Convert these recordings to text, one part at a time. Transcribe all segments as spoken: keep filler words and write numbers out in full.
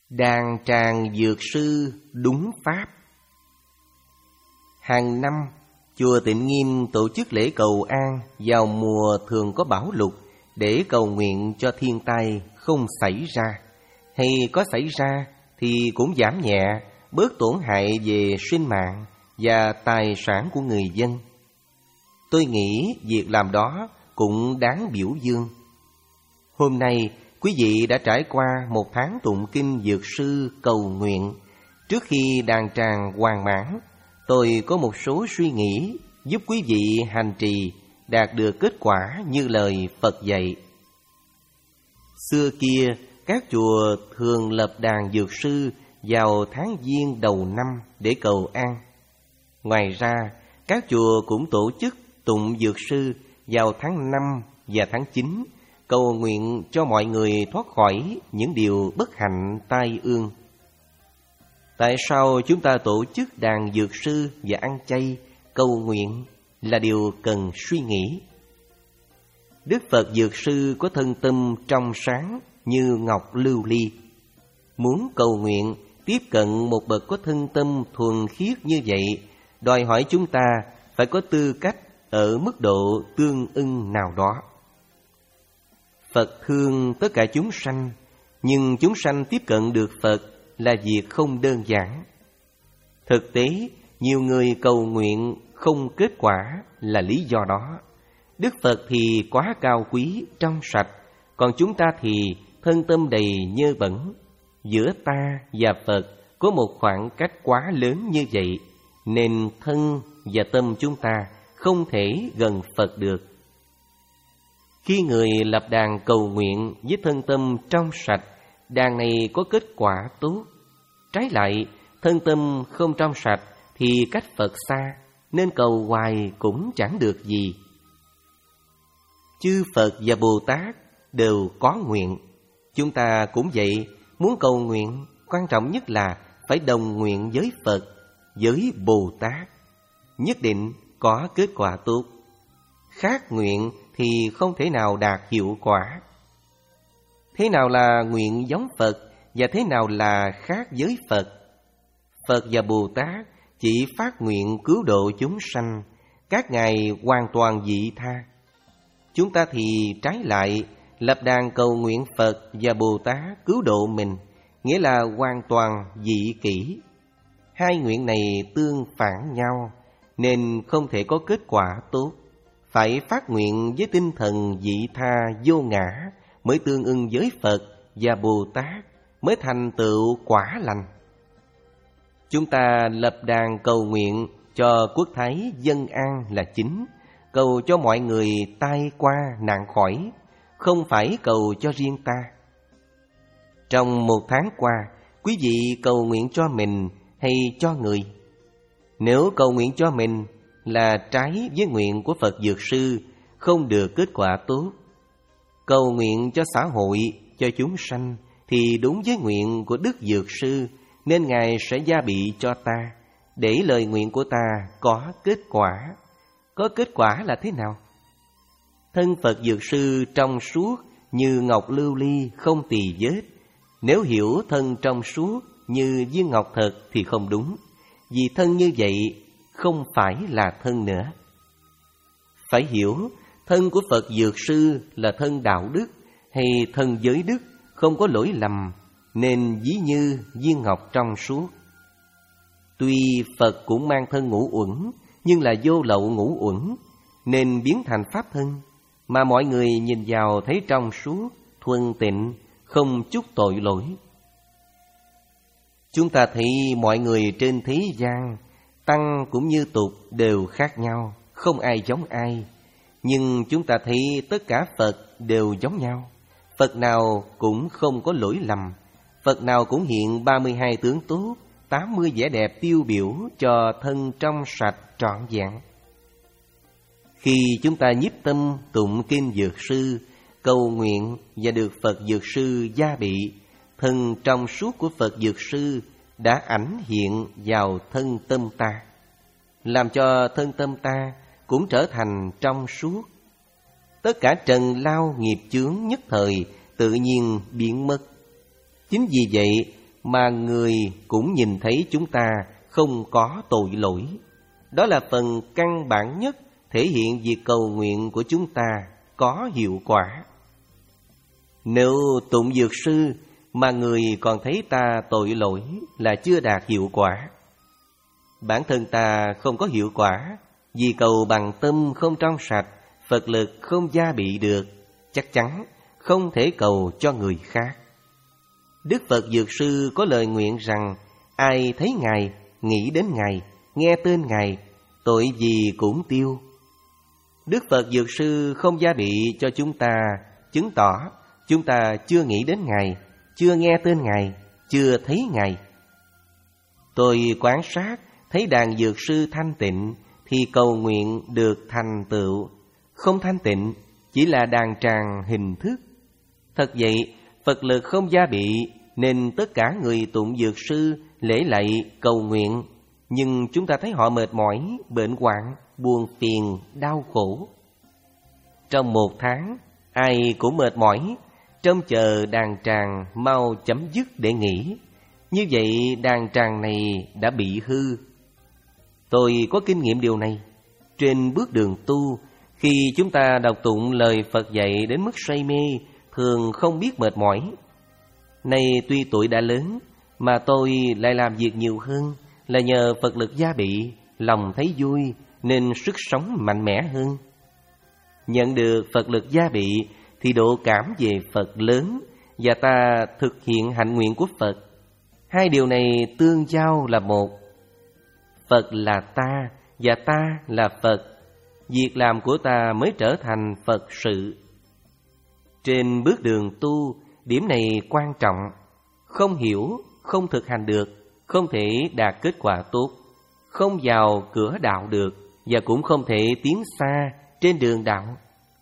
Đàn tràng dược sư đúng pháp. Hàng năm, chùa Tịnh Nghiêm tổ chức lễ cầu an vào mùa thường có bão lụt để cầu nguyện cho thiên tai không xảy ra, hay có xảy ra thì cũng giảm nhẹ, bớt tổn hại về sinh mạng và tài sản của người dân. Tôi nghĩ việc làm đó cũng đáng biểu dương. Hôm nay, quý vị đã trải qua một tháng tụng kinh dược sư cầu nguyện. Trước khi đàn tràng hoàn mãn, tôi có một số suy nghĩ giúp quý vị hành trì đạt được kết quả như lời Phật dạy. Xưa kia, các chùa thường lập đàn dược sư vào tháng Giêng đầu năm để cầu an. Ngoài ra, các chùa cũng tổ chức tụng dược sư vào tháng năm và tháng chín, cầu nguyện cho mọi người thoát khỏi những điều bất hạnh tai ương. Tại sao chúng ta tổ chức đàn dược sư và ăn chay, cầu nguyện là điều cần suy nghĩ. Đức Phật Dược Sư có thân tâm trong sáng như ngọc lưu ly. Muốn cầu nguyện tiếp cận một bậc có thân tâm thuần khiết như vậy, đòi hỏi chúng ta phải có tư cách ở mức độ tương ưng nào đó. Phật thương tất cả chúng sanh, nhưng chúng sanh tiếp cận được Phật là việc không đơn giản. Thực tế, nhiều người cầu nguyện không kết quả là lý do đó. Đức Phật thì quá cao quý, trong sạch, còn chúng ta thì thân tâm đầy nhơ bẩn. Giữa ta và Phật có một khoảng cách quá lớn như vậy, nên thân và tâm chúng ta không thể gần Phật được. Khi người lập đàn cầu nguyện với thân tâm trong sạch, đàn này có kết quả tốt. Trái lại, thân tâm không trong sạch thì cách Phật xa, nên cầu hoài cũng chẳng được gì. Chư Phật và Bồ Tát đều có nguyện. Chúng ta cũng vậy, muốn cầu nguyện, quan trọng nhất là phải đồng nguyện với Phật, với Bồ Tát. Nhất định có kết quả tốt. Khác nguyện thì không thể nào đạt hiệu quả. Thế nào là nguyện giống Phật và thế nào là khác với Phật? Phật và Bồ Tát chỉ phát nguyện cứu độ chúng sanh, các ngài hoàn toàn vị tha. Chúng ta thì trái lại, lập đàn cầu nguyện Phật và Bồ Tát cứu độ mình, nghĩa là hoàn toàn vị kỷ. Hai nguyện này tương phản nhau, nên không thể có kết quả tốt. Phải phát nguyện với tinh thần vị tha vô ngã mới tương ưng với Phật và Bồ Tát, mới thành tựu quả lành. Chúng ta lập đàn cầu nguyện cho quốc thái dân an là chính, cầu cho mọi người tai qua nạn khỏi, không phải cầu cho riêng ta. Trong một tháng qua, quý vị cầu nguyện cho mình hay cho người? Nếu cầu nguyện cho mình là trái với nguyện của Phật Dược Sư, không được kết quả tốt. Cầu nguyện cho xã hội, cho chúng sanh thì đúng với nguyện của Đức Dược Sư, nên Ngài sẽ gia bị cho ta, để lời nguyện của ta có kết quả. Có kết quả là thế nào? Thân Phật Dược Sư trong suốt như ngọc lưu ly, không tì vết. Nếu hiểu thân trong suốt như viên ngọc thật thì không đúng, vì thân như vậy không phải là thân nữa. Phải hiểu thân của Phật Dược Sư là thân đạo đức hay thân giới đức, không có lỗi lầm, nên ví như viên ngọc trong suốt. Tuy Phật cũng mang thân ngũ uẩn, nhưng là vô lậu ngũ uẩn, nên biến thành pháp thân, mà mọi người nhìn vào thấy trong suốt, thuần tịnh, không chút tội lỗi. Chúng ta thấy mọi người trên thế gian, tăng cũng như tục đều khác nhau, không ai giống ai. Nhưng chúng ta thấy tất cả Phật đều giống nhau. Phật nào cũng không có lỗi lầm. Phật nào cũng hiện ba mươi hai tướng tốt, tám mươi vẻ đẹp tiêu biểu cho thân trong sạch trọn vẹn. Khi chúng ta nhiếp tâm tụng kinh Dược Sư, cầu nguyện và được Phật Dược Sư gia bị, thân trong suốt của Phật Dược Sư đã ảnh hiện vào thân tâm ta, làm cho thân tâm ta cũng trở thành trong suốt. Tất cả trần lao nghiệp chướng nhất thời tự nhiên biến mất. Chính vì vậy mà người cũng nhìn thấy chúng ta không có tội lỗi. Đó là phần căn bản nhất thể hiện việc cầu nguyện của chúng ta có hiệu quả. Nếu tụng dược sư mà người còn thấy ta tội lỗi là chưa đạt hiệu quả. Bản thân ta không có hiệu quả, vì cầu bằng tâm không trong sạch, Phật lực không gia bị được, chắc chắn không thể cầu cho người khác. Đức Phật Dược Sư có lời nguyện rằng ai thấy Ngài, nghĩ đến Ngài, nghe tên Ngài, tội gì cũng tiêu. Đức Phật Dược Sư không gia bị cho chúng ta, chứng tỏ chúng ta chưa nghĩ đến Ngài, chưa nghe tên Ngài, chưa thấy Ngài. Tôi quan sát thấy đàn dược sư thanh tịnh thì cầu nguyện được thành tựu, không thanh tịnh chỉ là đàn tràng hình thức. Thật vậy, Phật lực không gia bị nên tất cả người tụng dược sư lễ lạy cầu nguyện, nhưng chúng ta thấy họ mệt mỏi, bệnh hoạn, buồn phiền, đau khổ. Trong một tháng, ai cũng mệt mỏi, trông chờ đàn tràng mau chấm dứt để nghỉ. Như vậy đàn tràng này đã bị hư. Tôi có kinh nghiệm điều này. Trên bước đường tu, khi chúng ta đọc tụng lời Phật dạy đến mức say mê, thường không biết mệt mỏi. Nay tuy tuổi đã lớn, mà tôi lại làm việc nhiều hơn, là nhờ Phật lực gia bị, lòng thấy vui, nên sức sống mạnh mẽ hơn. Nhận được Phật lực gia bị, thì độ cảm về Phật lớn, và ta thực hiện hạnh nguyện của Phật. Hai điều này tương giao là một. Phật là ta, và ta là Phật. Việc làm của ta mới trở thành Phật sự. Trên bước đường tu, điểm này quan trọng. Không hiểu, không thực hành được, không thể đạt kết quả tốt, không vào cửa đạo được, và cũng không thể tiến xa trên đường đạo.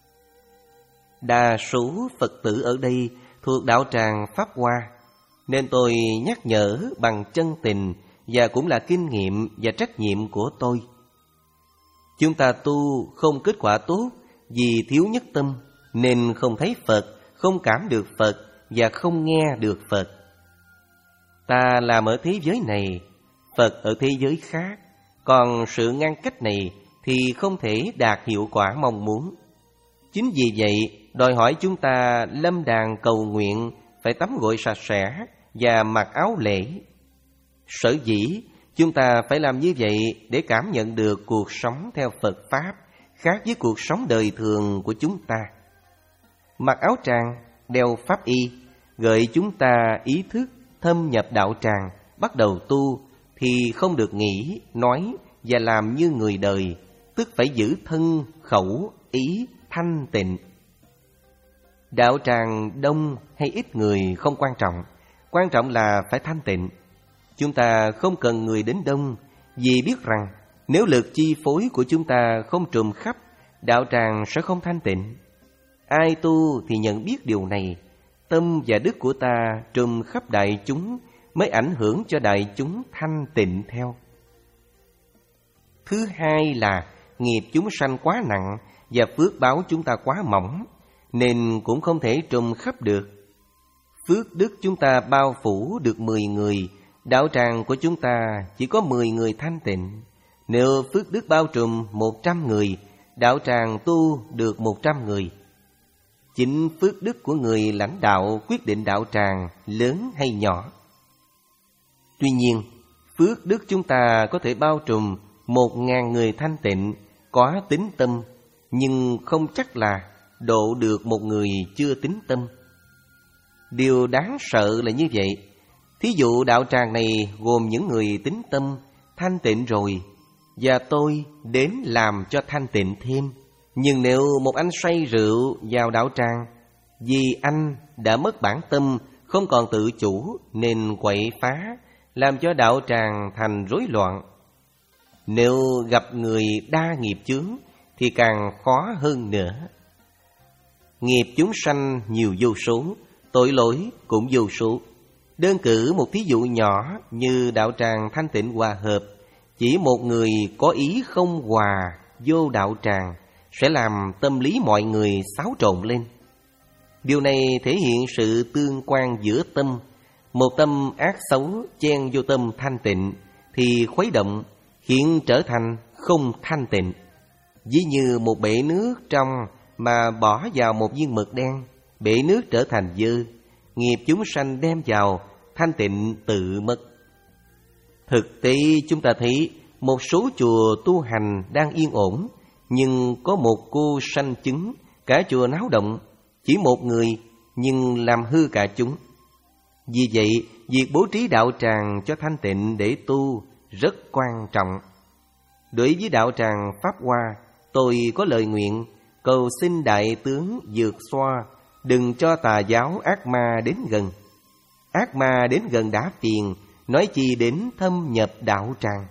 Đa số Phật tử ở đây thuộc đạo tràng Pháp Hoa, nên tôi nhắc nhở bằng chân tình và cũng là kinh nghiệm và trách nhiệm của tôi. Chúng ta tu không kết quả tốt vì thiếu nhất tâm, nên không thấy Phật, không cảm được Phật và không nghe được Phật. Ta làm ở thế giới này, Phật ở thế giới khác, còn sự ngăn cách này thì không thể đạt hiệu quả mong muốn. Chính vì vậy, đòi hỏi chúng ta lâm đàn cầu nguyện phải tắm gội sạch sẽ và mặc áo lễ. Sở dĩ chúng ta phải làm như vậy để cảm nhận được cuộc sống theo Phật Pháp khác với cuộc sống đời thường của chúng ta. Mặc áo tràng, đeo pháp y, gợi chúng ta ý thức thâm nhập đạo tràng, bắt đầu tu thì không được nghĩ, nói và làm như người đời, tức phải giữ thân, khẩu, ý thanh tịnh. Đạo tràng đông hay ít người không quan trọng, quan trọng là phải thanh tịnh. Chúng ta không cần người đến đông, vì biết rằng nếu lực chi phối của chúng ta không trùm khắp, đạo tràng sẽ không thanh tịnh. Ai tu thì nhận biết điều này, tâm và đức của ta trùm khắp đại chúng mới ảnh hưởng cho đại chúng thanh tịnh theo. Thứ hai là nghiệp chúng sanh quá nặng và phước báo chúng ta quá mỏng, nên cũng không thể trùm khắp được. Phước đức chúng ta bao phủ được mười người, đạo tràng của chúng ta chỉ có mười người thanh tịnh. Nếu phước đức bao trùm một trăm người, đạo tràng tu được một trăm người. Chính phước đức của người lãnh đạo quyết định đạo tràng lớn hay nhỏ. Tuy nhiên, phước đức chúng ta có thể bao trùm một ngàn người thanh tịnh, có tín tâm, nhưng không chắc là độ được một người chưa tín tâm. Điều đáng sợ là như vậy. Thí dụ đạo tràng này gồm những người tín tâm, thanh tịnh rồi, và tôi đến làm cho thanh tịnh thêm. Nhưng nếu một anh say rượu vào đạo tràng, vì anh đã mất bản tâm, không còn tự chủ nên quậy phá, làm cho đạo tràng thành rối loạn. Nếu gặp người đa nghiệp chướng thì càng khó hơn nữa. Nghiệp chúng sanh nhiều vô số, tội lỗi cũng vô số. Đơn cử một thí dụ nhỏ như đạo tràng thanh tịnh hòa hợp, chỉ một người có ý không hòa vô đạo tràng sẽ làm tâm lý mọi người xáo trộn lên. Điều này thể hiện sự tương quan giữa tâm. Một tâm ác xấu chen vô tâm thanh tịnh thì khuấy động, khiến trở thành không thanh tịnh. Ví như một bể nước trong mà bỏ vào một viên mực đen, bể nước trở thành dơ, nghiệp chúng sanh đem vào, thanh tịnh tự mất. Thực tế chúng ta thấy một số chùa tu hành đang yên ổn, nhưng có một cô sanh chứng, cả chùa náo động, chỉ một người nhưng làm hư cả chúng. Vì vậy, việc bố trí đạo tràng cho thanh tịnh để tu rất quan trọng. Đối với đạo tràng Pháp Hoa, tôi có lời nguyện cầu xin Đại Tướng Dược Xoa đừng cho tà giáo ác ma đến gần. Ác ma đến gần đã phiền, nói chi đến thâm nhập đạo tràng.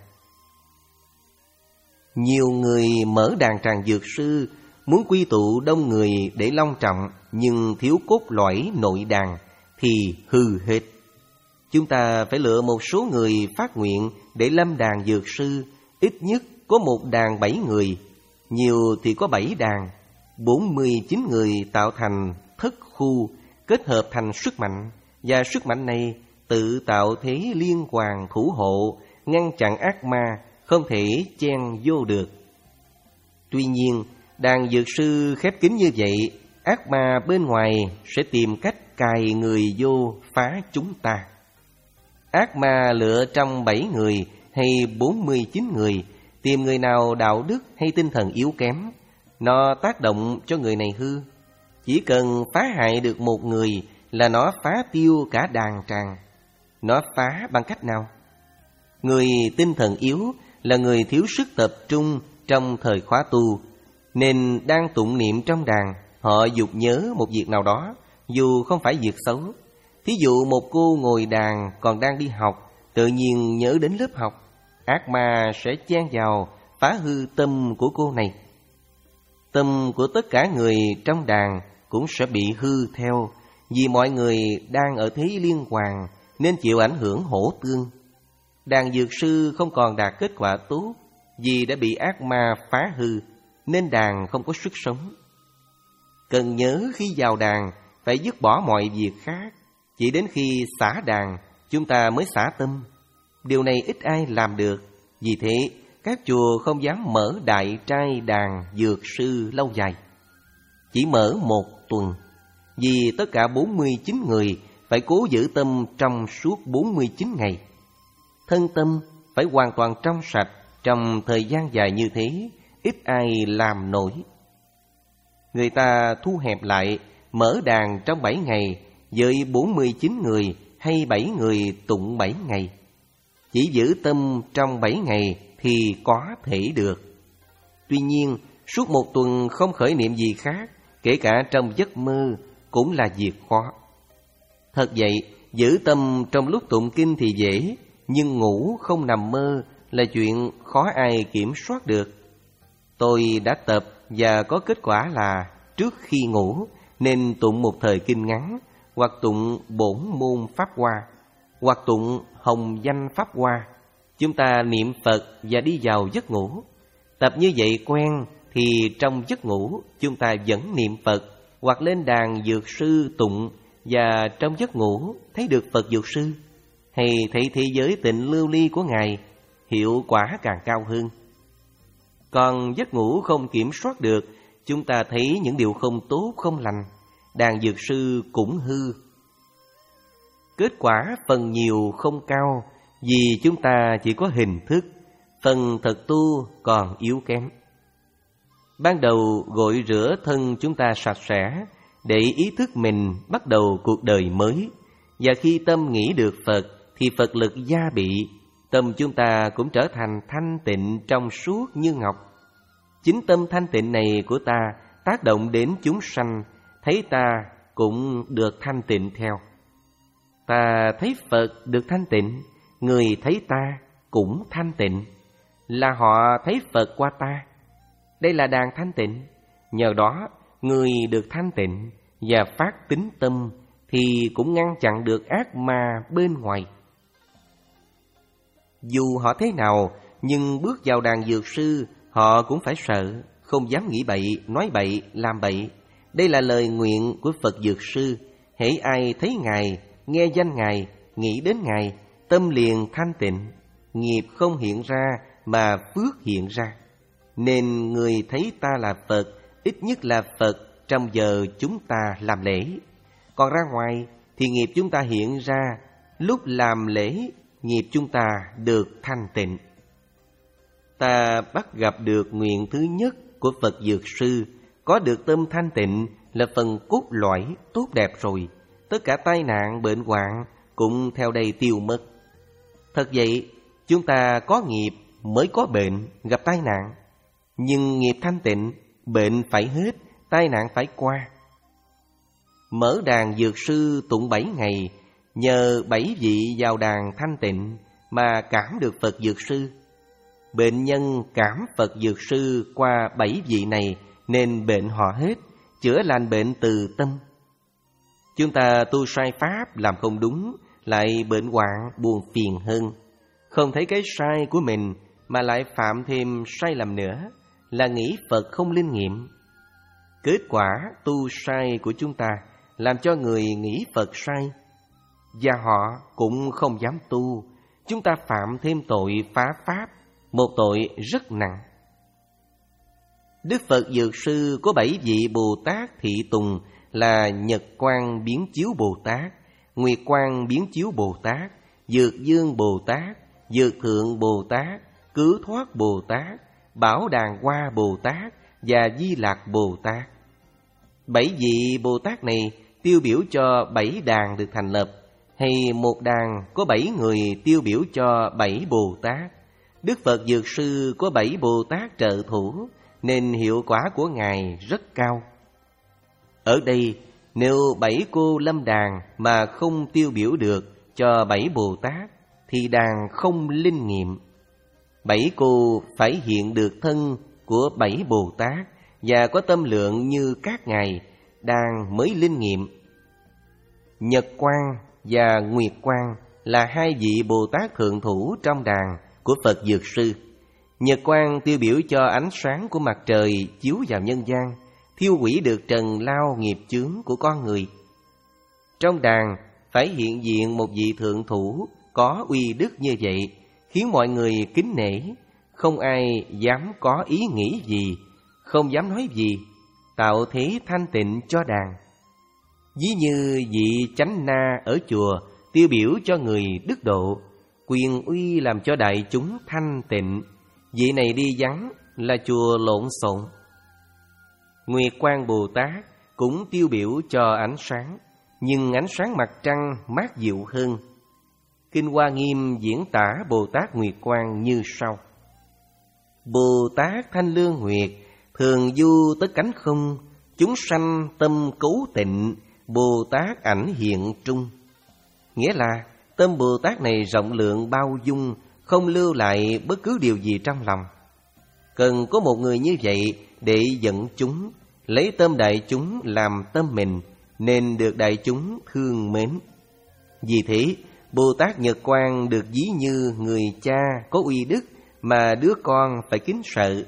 Nhiều người mở đàn tràng dược sư, muốn quy tụ đông người để long trọng, nhưng thiếu cốt lõi nội đàn thì hư hết. Chúng ta phải lựa một số người phát nguyện để lâm đàn dược sư, ít nhất có một đàn bảy người, nhiều thì có bảy đàn, bốn mươi chín người tạo thành thất khu, kết hợp thành sức mạnh, và sức mạnh này tự tạo thế liên hoàn thủ hộ, ngăn chặn ác ma không thể chen vô được. Tuy nhiên, đàn dược sư khép kín như vậy, ác ma bên ngoài sẽ tìm cách cài người vô phá chúng ta. Ác ma lựa trong bảy người hay bốn mươi chín người, tìm người nào đạo đức hay tinh thần yếu kém, nó tác động cho người này hư. Chỉ cần phá hại được một người là nó phá tiêu cả đàn tràng. Nó phá bằng cách nào? Người tinh thần yếu là người thiếu sức tập trung trong thời khóa tu, nên đang tụng niệm trong đàn, họ dục nhớ một việc nào đó, dù không phải việc xấu. Thí dụ một cô ngồi đàn còn đang đi học, tự nhiên nhớ đến lớp học, ác ma sẽ chen vào phá hư tâm của cô này. Tâm của tất cả người trong đàn cũng sẽ bị hư theo, vì mọi người đang ở thế liên hoàn nên chịu ảnh hưởng hỗ tương. Đàn dược sư không còn đạt kết quả tốt vì đã bị ác ma phá hư, nên đàn không có sức sống. Cần nhớ khi vào đàn phải dứt bỏ mọi việc khác, chỉ đến khi xả đàn chúng ta mới xả tâm. Điều này ít ai làm được, vì thế các chùa không dám mở đại trai đàn dược sư lâu dài, chỉ mở một tuần, vì tất cả bốn mươi chín người phải cố giữ tâm trong suốt bốn mươi chín ngày. Thân tâm phải hoàn toàn trong sạch trong thời gian dài như thế, ít ai làm nổi. Người ta thu hẹp lại, mở đàn trong bảy ngày với bốn mươi chín người hay bảy người tụng bảy ngày. Chỉ giữ tâm trong bảy ngày thì có thể được. Tuy nhiên, suốt một tuần không khởi niệm gì khác, kể cả trong giấc mơ, cũng là việc khó. Thật vậy, giữ tâm trong lúc tụng kinh thì dễ, nhưng ngủ không nằm mơ là chuyện khó ai kiểm soát được. Tôi đã tập và có kết quả là trước khi ngủ nên tụng một thời kinh ngắn, hoặc tụng bổn môn Pháp Hoa, hoặc tụng hồng danh Pháp Hoa. Chúng ta niệm Phật và đi vào giấc ngủ. Tập như vậy quen thì trong giấc ngủ chúng ta vẫn niệm Phật, hoặc lên đàn dược sư tụng, và trong giấc ngủ thấy được Phật dược sư, hay thấy thế giới tịnh lưu ly của Ngài, hiệu quả càng cao hơn. Còn giấc ngủ không kiểm soát được, chúng ta thấy những điều không tốt không lành, đàn dược sư cũng hư. Kết quả phần nhiều không cao, vì chúng ta chỉ có hình thức, phần thật tu còn yếu kém. Ban đầu gội rửa thân chúng ta sạch sẽ, để ý thức mình bắt đầu cuộc đời mới. Và khi tâm nghĩ được Phật thì Phật lực gia bị, tâm chúng ta cũng trở thành thanh tịnh trong suốt như ngọc. Chính tâm thanh tịnh này của ta tác động đến chúng sanh, thấy ta cũng được thanh tịnh theo. Ta thấy Phật được thanh tịnh, người thấy ta cũng thanh tịnh, là họ thấy Phật qua ta. Đây là đàn thanh tịnh. Nhờ đó người được thanh tịnh và phát tín tâm thì cũng ngăn chặn được ác ma bên ngoài. Dù họ thế nào, nhưng bước vào đàn dược sư, họ cũng phải sợ, không dám nghĩ bậy, nói bậy, làm bậy. Đây là lời nguyện của Phật dược sư. Hễ ai thấy Ngài, nghe danh Ngài nghĩ đến Ngài, tâm liền thanh tịnh, nghiệp không hiện ra mà phước hiện ra. Nên người thấy ta là Phật, ít nhất là Phật trong giờ chúng ta làm lễ. Còn ra ngoài thì nghiệp chúng ta hiện ra, lúc làm lễ nghiệp chúng ta được thanh tịnh. Ta bắt gặp được nguyện thứ nhất của Phật Dược Sư, có được tâm thanh tịnh là phần cốt lõi tốt đẹp rồi. Tất cả tai nạn, bệnh hoạn cũng theo đây tiêu mất. Thật vậy, chúng ta có nghiệp mới có bệnh, gặp tai nạn. Nhưng nghiệp thanh tịnh, bệnh phải hết, tai nạn phải qua. Mở đàn Dược Sư tụng bảy ngày, nhờ bảy vị vào đàn thanh tịnh mà cảm được Phật Dược Sư. Bệnh nhân cảm Phật Dược Sư qua bảy vị này nên bệnh họ hết, chữa lành bệnh từ tâm. Chúng ta tu sai pháp, làm không đúng, lại bệnh hoạn buồn phiền hơn. Không thấy cái sai của mình mà lại phạm thêm sai lầm nữa, là nghĩ Phật không linh nghiệm. Kết quả tu sai của chúng ta làm cho người nghĩ Phật sai, và họ cũng không dám tu. Chúng ta phạm thêm tội phá pháp, một tội rất nặng. Đức Phật Dược Sư có bảy vị Bồ Tát thị tùng là Nhật Quang Biến Chiếu Bồ Tát, Nguyệt Quang Biến Chiếu Bồ Tát, Dược Dương Bồ Tát, Dược Thượng Bồ Tát, Cứu Thoát Bồ Tát, Bảo Đàn Hoa Bồ Tát và Di Lạc Bồ Tát. Bảy vị Bồ Tát này tiêu biểu cho bảy đàn được thành lập, hay một đàn có bảy người tiêu biểu cho bảy Bồ Tát. Đức Phật Dược Sư có bảy Bồ Tát trợ thủ, nên hiệu quả của Ngài rất cao. Ở đây, nếu bảy cô lâm đàn mà không tiêu biểu được cho bảy Bồ Tát, thì đàn không linh nghiệm. Bảy cô phải hiện được thân của bảy Bồ Tát và có tâm lượng như các ngài, đàn mới linh nghiệm. Nhật Quang và Nguyệt Quang là hai vị Bồ Tát thượng thủ trong đàn của Phật Dược Sư. Nhật Quang tiêu biểu cho ánh sáng của mặt trời chiếu vào nhân gian, thiêu hủy được trần lao nghiệp chướng của con người. Trong đàn phải hiện diện một vị thượng thủ có uy đức như vậy, khiến mọi người kính nể, không ai dám có ý nghĩ gì, không dám nói gì, tạo thế thanh tịnh cho đàn. Ví như vị chánh na ở chùa tiêu biểu cho người đức độ, quyền uy làm cho đại chúng thanh tịnh. Vị này đi vắng là chùa lộn xộn. Nguyệt Quang Bồ Tát cũng tiêu biểu cho ánh sáng, nhưng ánh sáng mặt trăng mát dịu hơn. Kinh Hoa Nghiêm diễn tả Bồ Tát Nguyệt Quang như sau: Bồ Tát Thanh Lương Nguyệt, thường du tất cánh không, chúng sanh tâm cấu tịnh, Bồ Tát ảnh hiện trung. Nghĩa là tâm Bồ Tát này rộng lượng bao dung, không lưu lại bất cứ điều gì trong lòng. Cần có một người như vậy để dẫn chúng, lấy tâm đại chúng làm tâm mình, nên được đại chúng thương mến. Vì thế, Bồ Tát Nhật Quang được ví như người cha có uy đức mà đứa con phải kính sợ.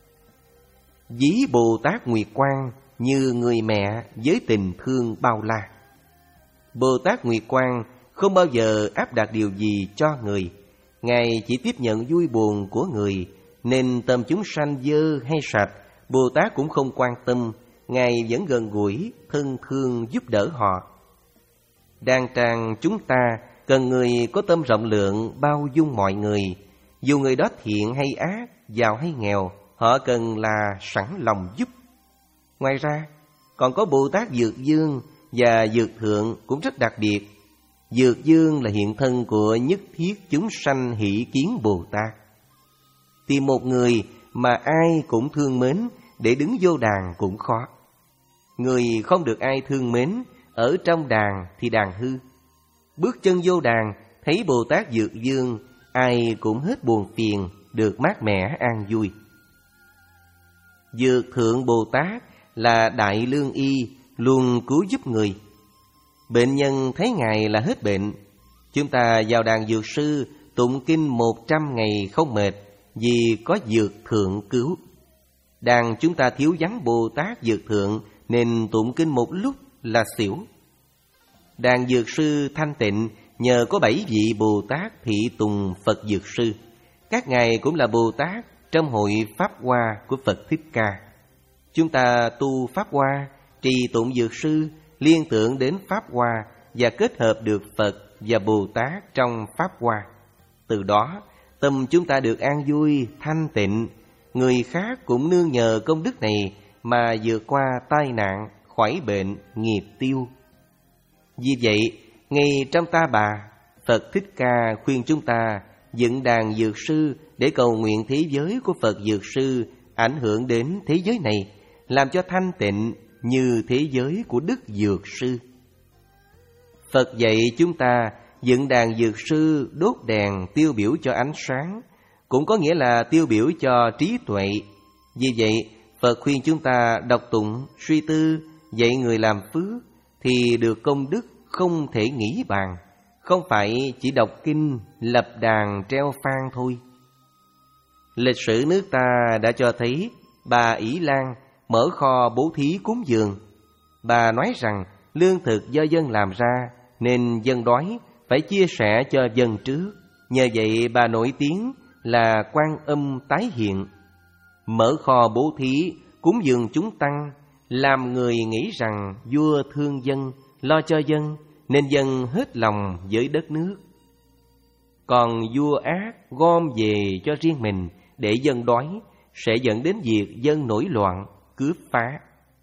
Ví Bồ Tát Nguyệt Quang như người mẹ với tình thương bao la. Bồ Tát Nguyệt Quang không bao giờ áp đặt điều gì cho người. Ngài chỉ tiếp nhận vui buồn của người, nên tâm chúng sanh dơ hay sạch, Bồ Tát cũng không quan tâm. Ngài vẫn gần gũi, thân thương giúp đỡ họ. Đàn tràng chúng ta cần người có tâm rộng lượng, bao dung mọi người. Dù người đó thiện hay ác, giàu hay nghèo, họ cần là sẵn lòng giúp. Ngoài ra, còn có Bồ Tát Dược Dương và Dược Thượng cũng rất đặc biệt. Dược Dương là hiện thân của nhất thiết chúng sanh hỷ kiến Bồ Tát. Tìm một người mà ai cũng thương mến để đứng vô đàn cũng khó. Người không được ai thương mến, ở trong đàn thì đàn hư. Bước chân vô đàn, thấy Bồ Tát Dược Dương, ai cũng hết buồn phiền, được mát mẻ an vui. Dược Thượng Bồ Tát là đại lương y, luôn cứu giúp người. Bệnh nhân thấy Ngài là hết bệnh. Chúng ta vào đàn Dược Sư tụng kinh một trăm ngày không mệt, vì có Dược Thượng cứu. Đàn chúng ta thiếu vắng Bồ Tát Dược Thượng, nên tụng kinh một lúc là xỉu. Đàn Dược Sư thanh tịnh nhờ có bảy vị Bồ Tát thị tùng Phật Dược Sư. Các ngài cũng là Bồ Tát trong hội Pháp Hoa của Phật Thích Ca. Chúng ta tu Pháp Hoa, trì tụng Dược Sư, liên tưởng đến Pháp Hoa và kết hợp được Phật và Bồ Tát trong Pháp Hoa. Từ đó, tâm chúng ta được an vui, thanh tịnh. Người khác cũng nương nhờ công đức này mà vượt qua tai nạn, khỏi bệnh, nghiệp tiêu. Vì vậy, ngay trong Ta Bà, Phật Thích Ca khuyên chúng ta dựng đàn Dược Sư để cầu nguyện thế giới của Phật Dược Sư ảnh hưởng đến thế giới này, làm cho thanh tịnh như thế giới của Đức Dược Sư. Phật dạy chúng ta dựng đàn Dược Sư đốt đèn tiêu biểu cho ánh sáng, cũng có nghĩa là tiêu biểu cho trí tuệ. Vì vậy, Phật khuyên chúng ta đọc tụng, suy tư, dạy người làm phước thì được công đức không thể nghĩ bàn, không phải chỉ đọc kinh, lập đàn treo phan thôi. Lịch sử nước ta đã cho thấy bà Ỷ Lan mở kho bố thí cúng dường. Bà nói rằng lương thực do dân làm ra nên dân đói, phải chia sẻ cho dân trước. Nhờ vậy bà nổi tiếng là Quan Âm tái hiện. Mở kho bố thí cúng dường chúng tăng, làm người nghĩ rằng vua thương dân, lo cho dân, nên dân hết lòng với đất nước. Còn vua ác gom về cho riêng mình để dân đói, sẽ dẫn đến việc dân nổi loạn, cướp phá.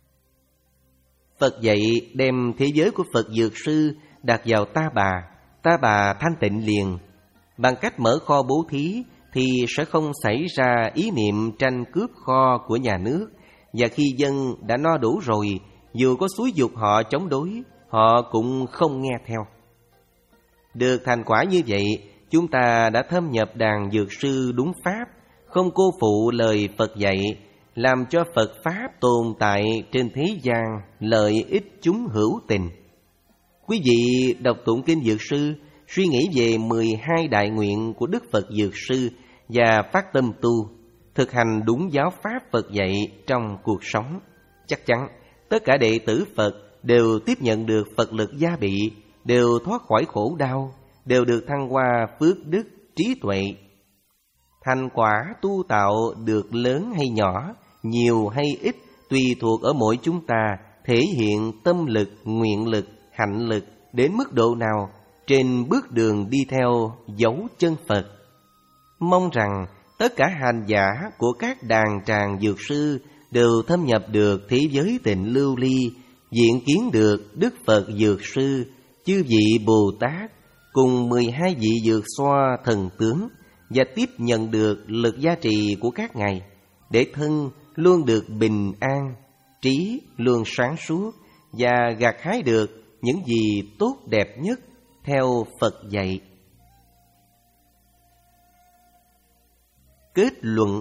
Phật dạy đem thế giới của Phật Dược Sư đặt vào Ta Bà, Ta Bà thanh tịnh liền. Bằng cách mở kho bố thí thì sẽ không xảy ra ý niệm tranh cướp kho của nhà nước. Và khi dân đã no đủ rồi, dù có xúi giục họ chống đối, họ cũng không nghe theo. Được thành quả như vậy, chúng ta đã thâm nhập đàn Dược Sư đúng pháp, không cô phụ lời Phật dạy, làm cho Phật Pháp tồn tại trên thế gian, lợi ích chúng hữu tình. Quý vị đọc tụng kinh Dược Sư, suy nghĩ về mười hai đại nguyện của Đức Phật Dược Sư và phát tâm tu, thực hành đúng giáo pháp Phật dạy trong cuộc sống. Chắc chắn tất cả đệ tử Phật đều tiếp nhận được Phật lực gia bị, đều thoát khỏi khổ đau, đều được thăng hoa phước đức, trí tuệ. Thành quả tu tạo được lớn hay nhỏ, nhiều hay ít, tùy thuộc ở mỗi chúng ta thể hiện tâm lực, nguyện lực, hạnh lực đến mức độ nào trên bước đường đi theo dấu chân Phật. Mong rằng tất cả hành giả của các đàn tràng Dược Sư đều thâm nhập được thế giới tịnh lưu ly, diện kiến được Đức Phật Dược Sư, chư vị Bồ Tát cùng mười hai vị dược xoa thần tướng, và tiếp nhận được lực gia trì của các ngài, để thân luôn được bình an, trí luôn sáng suốt, và gặt hái được những gì tốt đẹp nhất theo Phật dạy. Kết luận: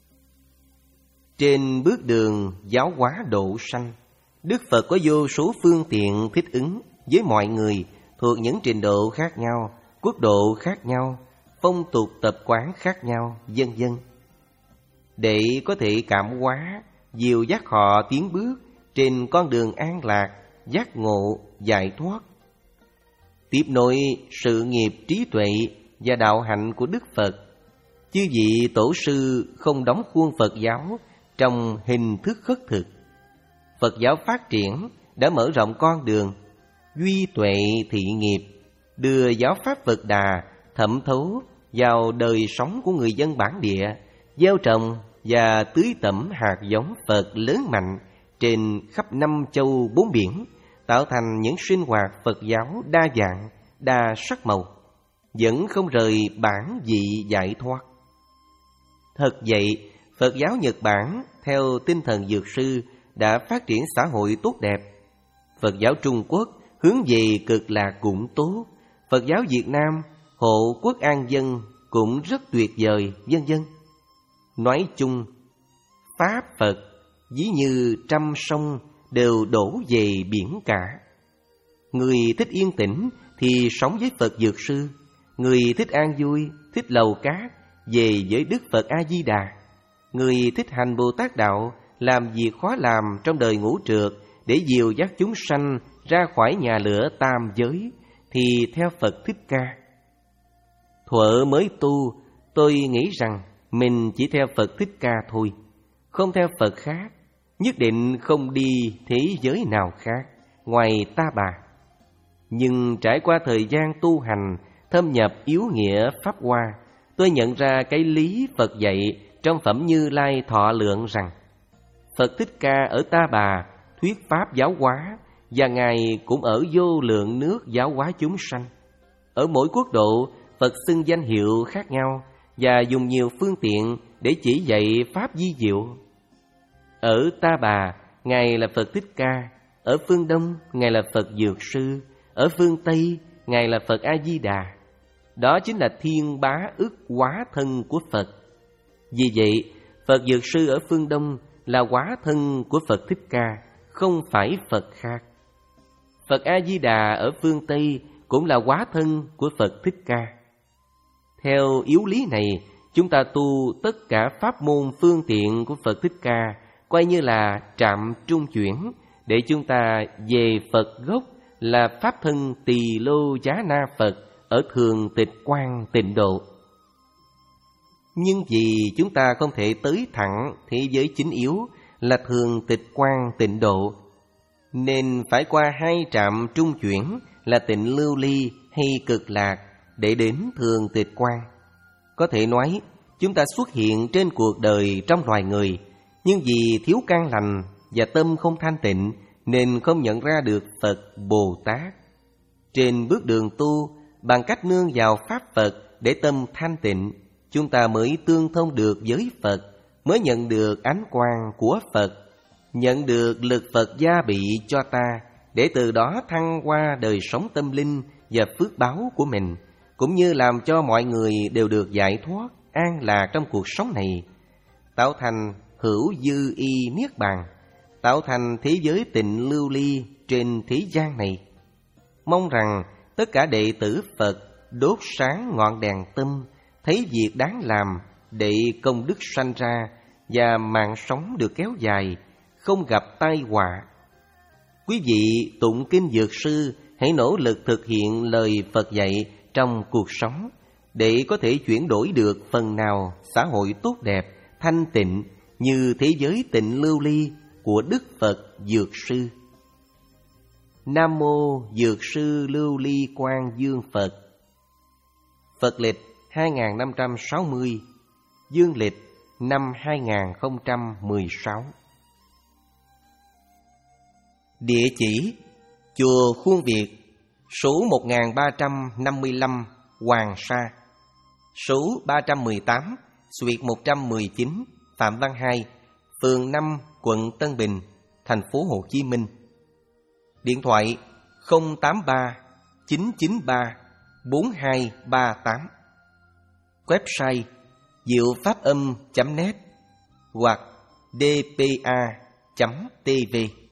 trên bước đường giáo hóa độ sanh, Đức Phật có vô số phương tiện thích ứng với mọi người thuộc những trình độ khác nhau, quốc độ khác nhau, phong tục tập quán khác nhau, vân vân, để có thể cảm hóa, dìu dắt họ tiến bước trên con đường an lạc, giác ngộ, giải thoát. Tiếp nối sự nghiệp trí tuệ và đạo hạnh của Đức Phật, chư vị tổ sư không đóng khuôn Phật giáo trong hình thức khất thực. Phật giáo phát triển đã mở rộng con đường duy tuệ thị nghiệp, đưa giáo pháp Phật Đà thẩm thấu vào đời sống của người dân bản địa, gieo trồng và tưới tẩm hạt giống Phật lớn mạnh trên khắp năm châu bốn biển, tạo thành những sinh hoạt Phật giáo đa dạng, đa sắc màu, vẫn không rời bản vị giải thoát. Thật vậy, Phật giáo Nhật Bản theo tinh thần Dược Sư đã phát triển xã hội tốt đẹp. Phật giáo Trung Quốc hướng về cực lạc cũng tốt. Phật giáo Việt Nam hộ quốc an dân cũng rất tuyệt vời, vân vân. Nói chung, Pháp Phật ví như trăm sông đều đổ về biển cả. Người thích yên tĩnh thì sống với Phật Dược Sư, người thích an vui, thích lầu cát về với Đức Phật A-di-đà. Người thích hành Bồ Tát đạo, làm việc khó làm trong đời ngũ trượt để dìu dắt chúng sanh ra khỏi nhà lửa tam giới, thì theo Phật Thích Ca. Thuở mới tu, tôi nghĩ rằng mình chỉ theo Phật Thích Ca thôi, không theo Phật khác, nhất định không đi thế giới nào khác ngoài Ta Bà. Nhưng trải qua thời gian tu hành, thâm nhập yếu nghĩa Pháp Hoa, tôi nhận ra cái lý Phật dạy trong phẩm Như Lai Thọ Lượng rằng Phật Thích Ca ở Ta Bà thuyết Pháp giáo hóa, và Ngài cũng ở vô lượng nước giáo hóa chúng sanh. Ở mỗi quốc độ, Phật xưng danh hiệu khác nhau và dùng nhiều phương tiện để chỉ dạy Pháp vi diệu. Ở Ta Bà, Ngài là Phật Thích Ca; ở phương Đông, Ngài là Phật Dược Sư; ở phương Tây, Ngài là Phật A-di-đà. Đó chính là thiên bá ức hóa thân của Phật. Vì vậy, Phật Dược Sư ở phương Đông là hóa thân của Phật Thích Ca, không phải Phật khác. Phật A-di-đà ở phương Tây cũng là hóa thân của Phật Thích Ca. Theo yếu lý này, chúng ta tu tất cả pháp môn phương tiện của Phật Thích Ca coi như là trạm trung chuyển, để chúng ta về Phật gốc là Pháp thân Tỳ Lô Giá Na Phật ở Thường Tịch Quang Tịnh Độ. Nhưng vì chúng ta không thể tới thẳng thế giới chính yếu là Thường Tịch Quang Tịnh Độ, nên phải qua hai trạm trung chuyển là Tịnh Lưu Ly hay Cực Lạc để đến Thường Tịch Quang. Có thể nói, chúng ta xuất hiện trên cuộc đời trong loài người, nhưng vì thiếu căn lành và tâm không thanh tịnh nên không nhận ra được Phật Bồ Tát. Trên bước đường tu, bằng cách nương vào Pháp Phật để tâm thanh tịnh, chúng ta mới tương thông được với Phật, mới nhận được ánh quang của Phật, nhận được lực Phật gia bị cho ta, để từ đó thăng qua đời sống tâm linh và phước báo của mình, cũng như làm cho mọi người đều được giải thoát, an lạc trong cuộc sống này, tạo thành hữu dư y niết bàn, tạo thành thế giới tịnh lưu ly trên thế gian này. Mong rằng tất cả đệ tử Phật đốt sáng ngọn đèn tâm, thấy việc đáng làm để công đức sanh ra và mạng sống được kéo dài, không gặp tai họa. Quý vị tụng kinh Dược Sư hãy nỗ lực thực hiện lời Phật dạy trong cuộc sống để có thể chuyển đổi được phần nào xã hội tốt đẹp, thanh tịnh như thế giới tịnh lưu ly của Đức Phật Dược Sư. Nam Mô Dược Sư Lưu Ly Quang Dương Phật. Phật lịch hai nghìn năm trăm sáu mươi, dương lịch năm hai nghìn không trăm mười sáu. Địa chỉ: Chùa Khuôn Việt, số một nghìn ba trăm năm mươi lăm Hoàng Sa, số ba trăm mười tám Xuyệt một trăm mười chín Phạm Văn Hai, phường năm, quận Tân Bình, thành phố Hồ Chí Minh. Điện thoại không tám ba chín chín ba bốn hai ba tám. Website diệu pháp âm chấm net hoặc d p a chấm t v.